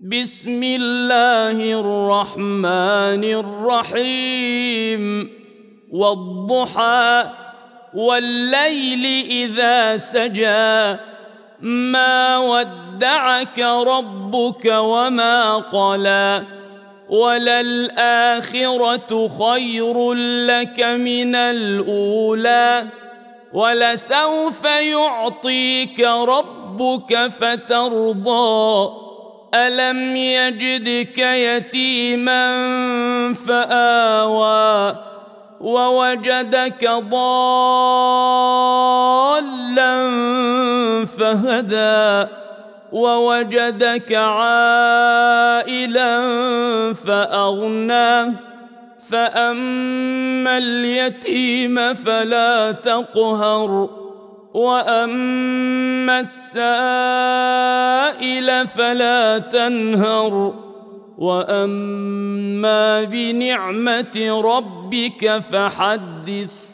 بسم الله الرحمن الرحيم والضحى والليل إذا سجى ما ودعك ربك وما قلى وللآخرة خير لك من الأولى ولسوف يعطيك ربك فترضى ألم يجدك يتيما فآوى ووجدك ضالا فهدى ووجدك عائلا فأغنى فأما اليتيم فلا تقهر وأما السائل فلا تنهر وأما بنعمة ربك فحدث